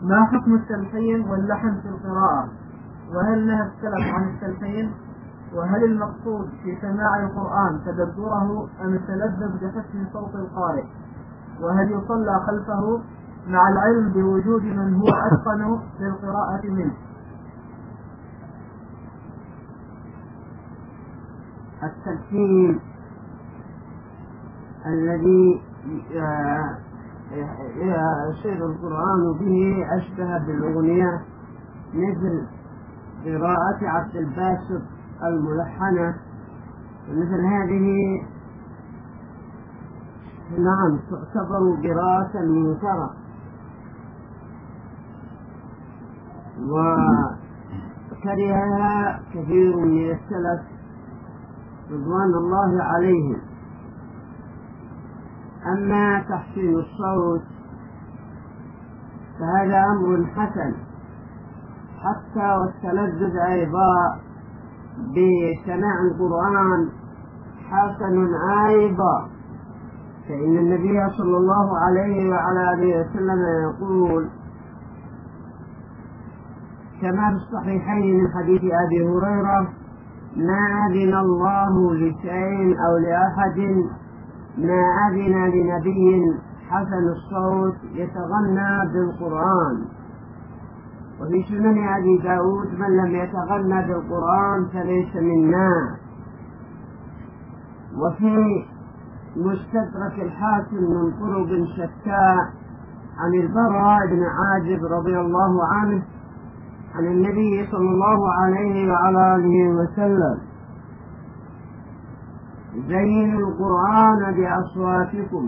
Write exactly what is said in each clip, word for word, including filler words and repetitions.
ما حكم التلحين واللحن في القراءة؟ وهل لها السلف عن التلحين؟ وهل المقصود في سماع القرآن تدبره أم التلذذ بحسن صوت القارئ؟ وهل يصلى خلفه مع العلم بوجود من هو أتقن للقراءة منه؟ التلحين الذي يصير القرآن به أشبه بالأغنية مثل قراءة عبد الباسط الملحنة، مثل هذه نعم تعتبر قراءة منكرة، وكرهها كثير من السلف رضوان الله عليهم. أما تحسين الصوت فهذا أمر حسن، حتى والتلذذ أيضا بسماع القرآن حسن أيضا، فإن النبي صلى الله عليه وعلى آله وسلم يقول كما في الصحيحين من حديث أبي هريرة: ما أذن الله لشيء أو لأحد ما أذن لنبي حسن الصوت يتغنى بالقرآن. وفي سنن أبي داود: من لم يتغنى بالقرآن فليس منا. وفي مستدرك الحاكم من طرق شتى عن البراء بن عازب رضي الله عنه عن النبي صلى الله عليه وعلى آله وسلم: زينوا القرآن بأصواتكم.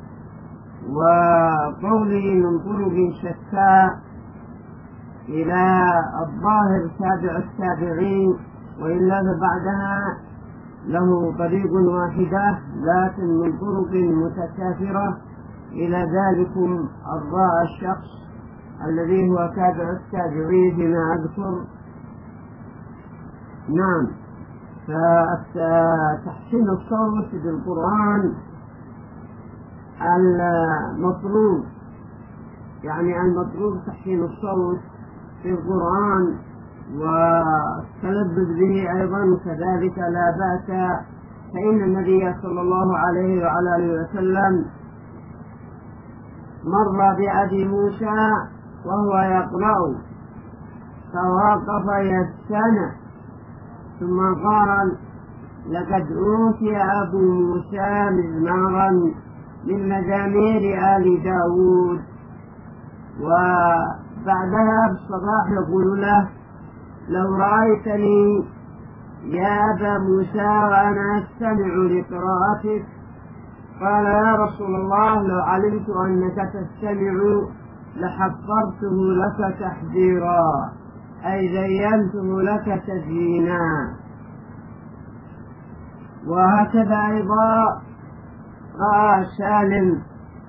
وقوله من طرق شتى إلى الظاهر تابع التابعين، وإلا فبعدها له طريق واحدة لكن من طرق متكاثرة إلى ذلكم الراء الشخص الذي هو تابع التابعين فيما أذكر. نعم، فتحسين الصوت بالقرآن المطلوب، يعني المطلوب تحسين الصوت في القرآن والتلذذ به أيضا كذلك لا بأس، فإن النبي صلى الله عليه وعلى آله وسلم مر بأبي موسى وهو يقرأ فوقف يستمع ثم قال: لقد أوتي أبو موسى مزمارا من مزامير آل داود. وبعدها بالصباح يقول له: لو رأيتني يا أبا موسى وأنا أستمع لقراءتك. قال: يا رسول الله لو علمت أنك تستمع لحضرته لك تحذيرا، أي زينته لك تزيينا. وهكذا أيضا رأى سالم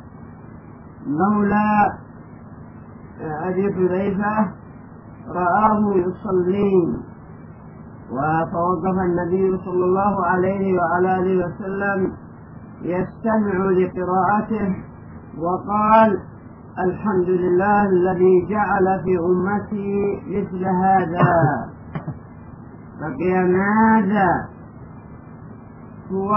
مولى أبي حذيفة رآه يصلي، وتوقف النبي صلى الله عليه وعلى آله وسلم يستمع لقراءته وقال: الحمد لله الذي جعل في أمتي مثل هذا. بقي ماذا؟ هو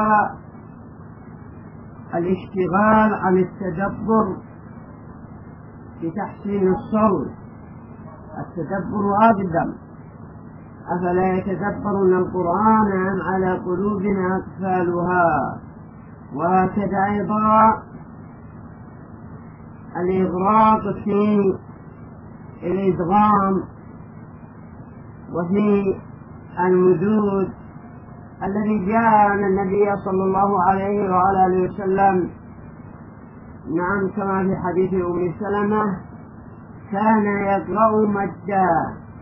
الاشتغال عن التدبر في تحسين الصوت. التدبر أقدم: أفلا يتدبرون القرآن أم على قلوب أقفالها. وهكذا أيضا الإغراق في الإدغام وفي المدود الذي جاء عن النبي صلى الله عليه وعلى آله وسلم. نعم، كما في حديث أم سلمة: كان يقرأ مدا.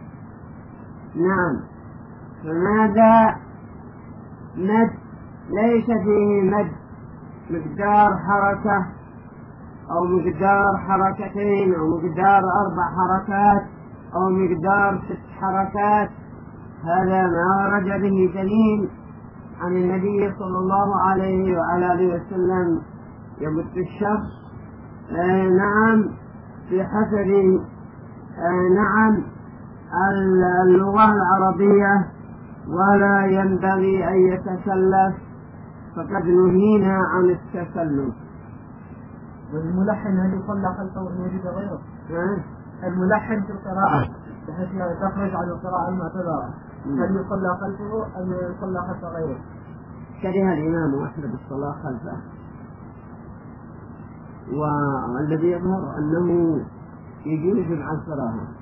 نعم، فماذا مد؟ ليس فيه مد مقدار حركة أو مقدار حركتين أو مقدار أربع حركات أو مقدار ست حركات. هذا ما ورد به دليل عن النبي صلى الله عليه وعلى آله وسلم. يمد الشخص آه نعم بحسب آه نعم اللغة العربية ولا ينبغي أن يتكلف، فقد نهينا عن التكلف. والملحن هل يصلى خلفه إن وجد غيره؟ الملحن في القراءة بحيث تخرج عن القراءة المعتبرة هل يصلى خلفه أم يصلى خلف غيره؟ كره الإمام أحمد الصلاة خلفه، والذي يظهر أنه يجوز العن قراءة